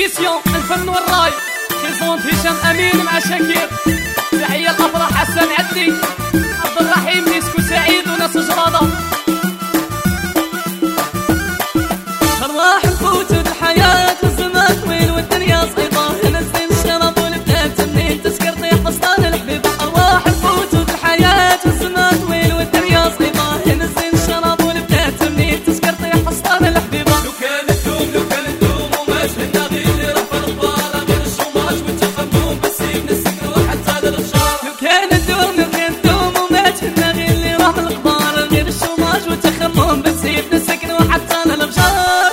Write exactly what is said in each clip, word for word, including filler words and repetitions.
إديسيون الفن والراي بريزونت هشام أمين مع شاكير. تحية الأفراح حسن عدلي عبد الرحيم نيسكو سعيد وناس جرادة. أرواح نفوت الحياة والزمان طويل والدنيا صعيبة، نزل الشراب والبنات منين تسكر طيح فستان الحبيبة. أرواح نفوت الحياة والزمان طويل والدنيا صعيبة، نزل الشراب والبنات منين تسكر طيح فستان الحبيبة. لو كان الدوم لو كان الدوم وما شهدنا غير اللي رفع الغبار غير الشوماج والتخمم بس من السكر وحتى للفشار. لو كان الدوم لو كان الدوم وما شهدنا غير اللي رفع الغبار غير الشوماج والتخمم بس من السكر وحتى للفشار.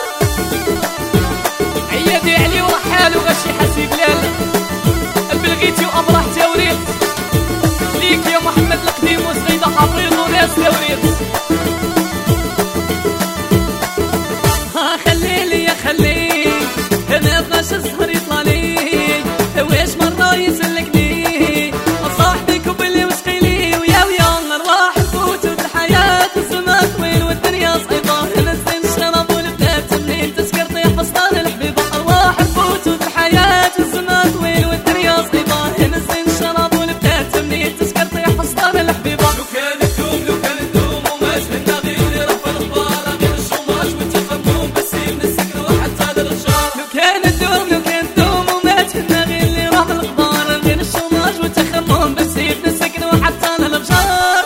عيادي علي ورحال وغشي حسي بلال البلغيتي وأفراح توريط ليك يا محمد القديم وسعيدة حفيظ وناس توريط. ها خليلي يا خلي ما بغاش الزهر يطلع لي واش مرة يسلكني صاحبك وبلي وسقيلي ويا ويا الأرواح نفوت الحياة والزمان طويل والدنيا صعيبة، نزل الشراب والبنات منين تسكر طيح فستان الحبيبة. أرواح نفوت الحياة والزمان طويل والدنيا صعيبة، نزل الشراب والبنات منين تسكر طيح فستان الحبيبة. لو كان الدوم لو كان الدوم وما شهدنا غير اللي رفع الغبار غير الشوماج والتخمم بس من السكر وحتى للفشار. لو كان الدوم لو كان الدوم وما شهدنا غير اللي راح الغبار غير الشوماج والتخمم بس من السكر وحتى للفشار.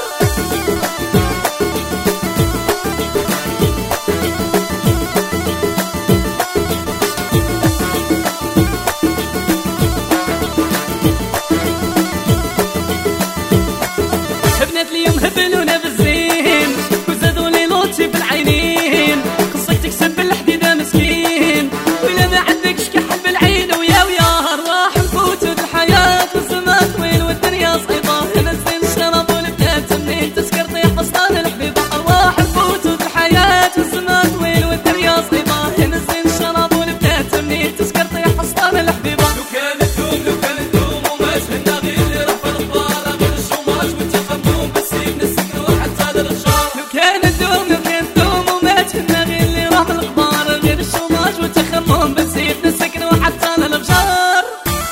بنات اليوم هبلونا بالزين وزادوا لي لوتي بالعينين، خصك تكسب بالحديدة مسكين ولا ما عندكش كحل بالعين ويا ويا. أرواح نفوت الحياة والزمان طويل والدنيا صعيبة، نزل الشراب والبنات منين تسكر طيح فستان الحبيبة. أرواح نفوت الحياة والزمان طويل والدنيا صعيبة، نزل الشراب والبنات منين تسكر طيح فستان الحبيبة. لو كان الدوم لو كان الدوم وما شهدنا غير اللي رفع الغبار غير الشوماج والتخمم بس من السكر وحتى للفشار. لو كان الدوم لو كان الدوم وما شهدنا غير اللي راح الغبار غير الشوماج والتخمم بس من السكر وحتى للفشار.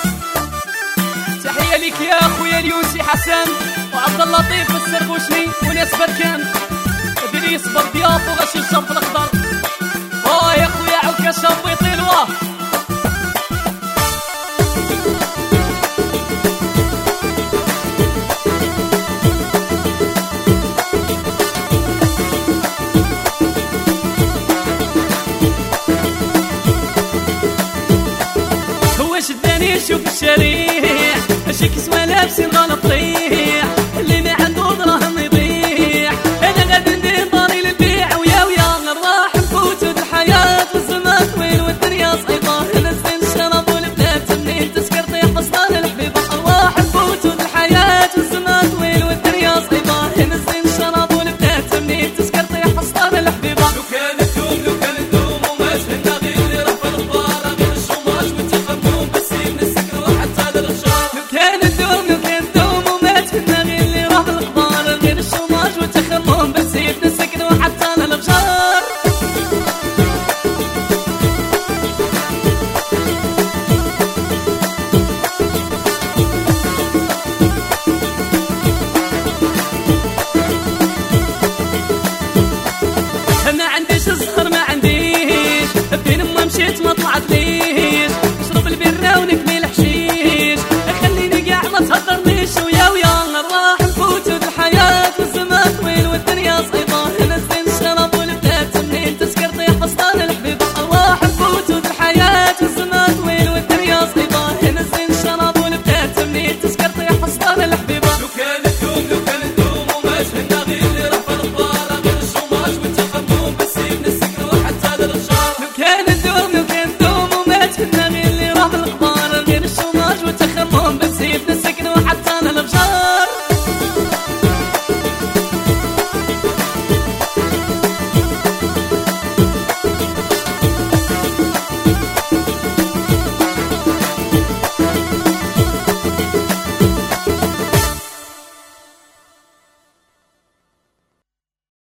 تحية ليك يا خويا اليونسي حسن وعبد اللطيف السربوشني وناس بركان ادريس بردياط وغشي الشرف الاخضر. اه يا خويا عكاشة بيطيل واه هو شداني شوف الشريح ماشي كسوة لابسين غلط طيح اللي ما عنده دراهم يضيع. انا غادي ندير داري للبيع ويا ويا الأرواح نفوت الحياة والزمان طويل والدنيا صعيبة، نزل الشراب والبنات منين تسكر طيح فستان الحبيبة. أرواح نفوت الحياة والزمان طويل والدنيا صعيبة، نزل الشراب والبنات منين تسكر طيح فستان الحبيبة. لو كان الدوم لو كان الدوم وما شهدنا غير اللي رفع الغبار غير الشوماج والتخمم بس من السكر وحتى للفشار. لو كان الدوم لو كان الدوم وما شهدنا غير اللي راح الغبار غير الشوماج والتخمم بس من السكر وحتى للفشار. ما عنديش الزهر ما عنديش فين ما مشيت ما طلعت لي